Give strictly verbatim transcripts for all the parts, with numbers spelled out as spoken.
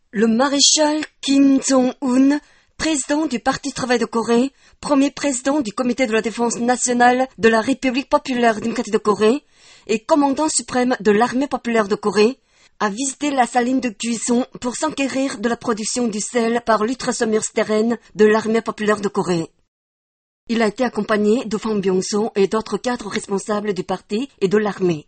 Le maréchal Kim Jong-un, président du Parti Travail de Corée, premier président du Comité de la Défense nationale de la République populaire démocratique de Corée et commandant suprême de l'Armée populaire de Corée, a visité la saline de cuisson pour s'enquérir de la production du sel par l'ultrasomurstérène de l'Armée populaire de Corée. Il a été accompagné de Fan Byung-so et d'autres cadres responsables du parti et de l'armée.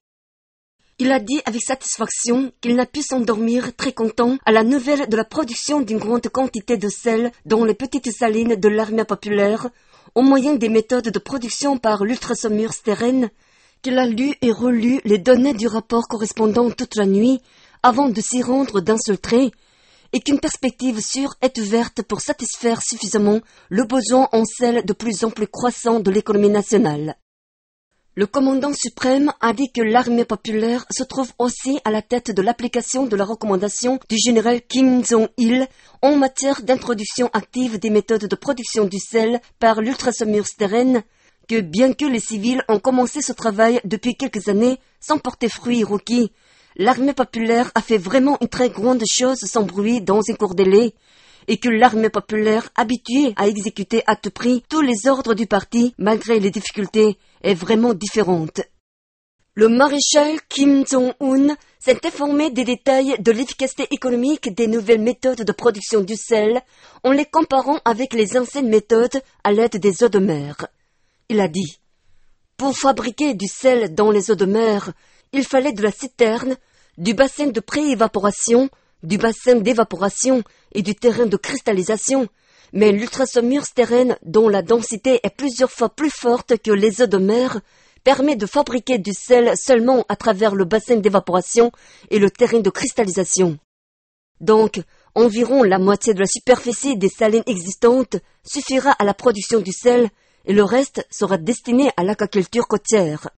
Il a dit avec satisfaction qu'il n'a pu s'endormir très content à la nouvelle de la production d'une grande quantité de sel dans les petites salines de l'armée populaire, au moyen des méthodes de production par l'ultrasomurstérène, qu'il a lu et relu les données du rapport correspondant toute la nuit avant de s'y rendre d'un seul trait, et qu'une perspective sûre est ouverte pour satisfaire suffisamment le besoin en sel de plus en plus croissant de l'économie nationale. Le commandant suprême a dit que l'armée populaire se trouve aussi à la tête de l'application de la recommandation du général Kim Jong-il en matière d'introduction active des méthodes de production du sel par l'ultrasomurstérène, que bien que les civils ont commencé ce travail depuis quelques années sans porter fruit requis, l'armée populaire a fait vraiment une très grande chose sans bruit dans un court délai, et que l'armée populaire, habituée à exécuter à tout prix tous les ordres du parti malgré les difficultés, est vraiment différente. Le maréchal Kim Jong-un s'est informé des détails de l'efficacité économique des nouvelles méthodes de production du sel en les comparant avec les anciennes méthodes à l'aide des eaux de mer. Il a dit « Pour fabriquer du sel dans les eaux de mer, il fallait de la citerne, du bassin de pré-évaporation, du bassin d'évaporation et du terrain de cristallisation, mais l'ultrasomurstérène, dont la densité est plusieurs fois plus forte que les eaux de mer, permet de fabriquer du sel seulement à travers le bassin d'évaporation et le terrain de cristallisation. Donc, environ la moitié de la superficie des salines existantes suffira à la production du sel et le reste sera destiné à l'aquaculture côtière.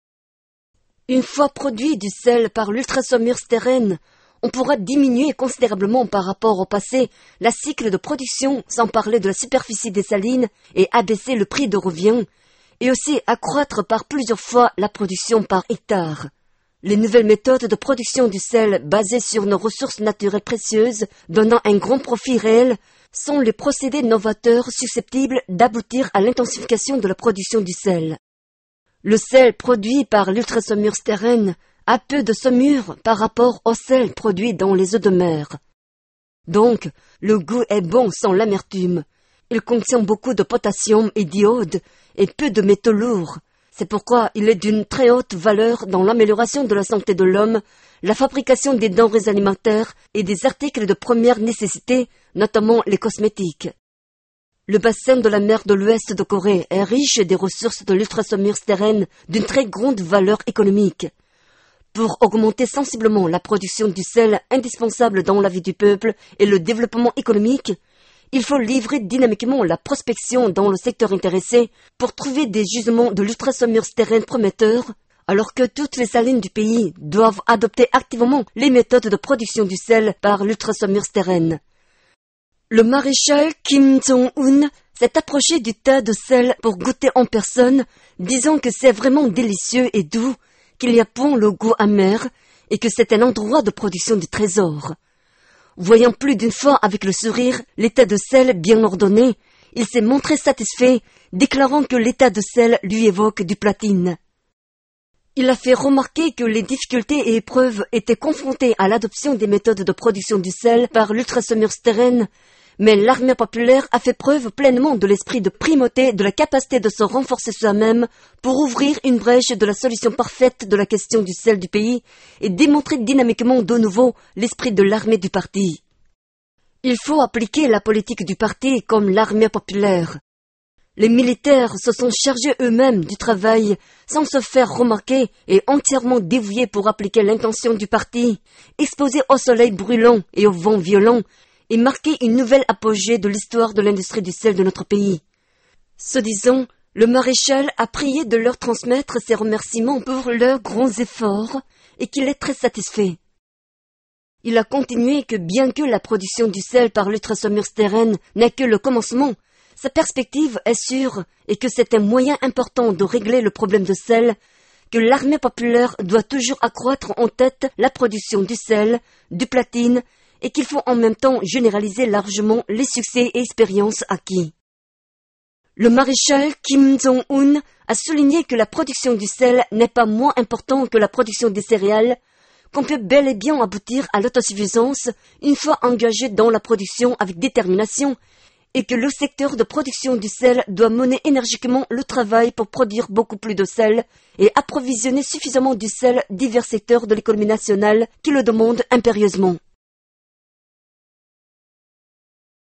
Une fois produit du sel par l'ultrasomurstérène, on pourra diminuer considérablement par rapport au passé la cycle de production sans parler de la superficie des salines et abaisser le prix de revient, et aussi accroître par plusieurs fois la production par hectare. Les nouvelles méthodes de production du sel basées sur nos ressources naturelles précieuses donnant un grand profit réel sont les procédés novateurs susceptibles d'aboutir à l'intensification de la production du sel. Le sel produit par l'ultrasomurstérène a peu de saumure par rapport au sel produit dans les eaux de mer. Donc, le goût est bon sans l'amertume. Il contient beaucoup de potassium et d'iode et peu de métaux lourds. C'est pourquoi il est d'une très haute valeur dans l'amélioration de la santé de l'homme, la fabrication des denrées alimentaires et des articles de première nécessité, notamment les cosmétiques. Le bassin de la mer de l'Ouest de Corée est riche des ressources de l'ultrasomurstérène d'une très grande valeur économique. Pour augmenter sensiblement la production du sel indispensable dans la vie du peuple et le développement économique, il faut livrer dynamiquement la prospection dans le secteur intéressé pour trouver des gisements de l'ultrasomurstérène prometteurs, alors que toutes les salines du pays doivent adopter activement les méthodes de production du sel par l'ultrasomurstérène. Le maréchal Kim Jong-un s'est approché du tas de sel pour goûter en personne, disant que c'est vraiment délicieux et doux, qu'il n'y a point le goût amer et que c'est un endroit de production du trésor. Voyant plus d'une fois avec le sourire l'état de sel bien ordonné, il s'est montré satisfait, déclarant que l'état de sel lui évoque du platine. Il a fait remarquer que les difficultés et épreuves étaient confrontées à l'adoption des méthodes de production du sel par l'ultrasomurstérène, mais l'armée populaire a fait preuve pleinement de l'esprit de primauté, de la capacité de se renforcer soi-même pour ouvrir une brèche de la solution parfaite de la question du sel du pays et démontrer dynamiquement de nouveau l'esprit de l'armée du parti. Il faut appliquer la politique du parti comme l'armée populaire. Les militaires se sont chargés eux-mêmes du travail sans se faire remarquer et entièrement dévoués pour appliquer l'intention du parti, exposés au soleil brûlant et au vent violent, et marquer une nouvelle apogée de l'histoire de l'industrie du sel de notre pays. Ce disant, le maréchal a prié de leur transmettre ses remerciements pour leurs grands efforts et qu'il est très satisfait. Il a continué que bien que la production du sel par l'ultrasomurstérène n'est que le commencement, sa perspective est sûre et que c'est un moyen important de régler le problème de sel, que l'armée populaire doit toujours accroître en tête la production du sel, du platine et qu'il faut en même temps généraliser largement les succès et expériences acquis. Le maréchal Kim Jong-un a souligné que la production du sel n'est pas moins importante que la production des céréales, qu'on peut bel et bien aboutir à l'autosuffisance une fois engagé dans la production avec détermination, et que le secteur de production du sel doit mener énergiquement le travail pour produire beaucoup plus de sel et approvisionner suffisamment du sel divers secteurs de l'économie nationale qui le demandent impérieusement.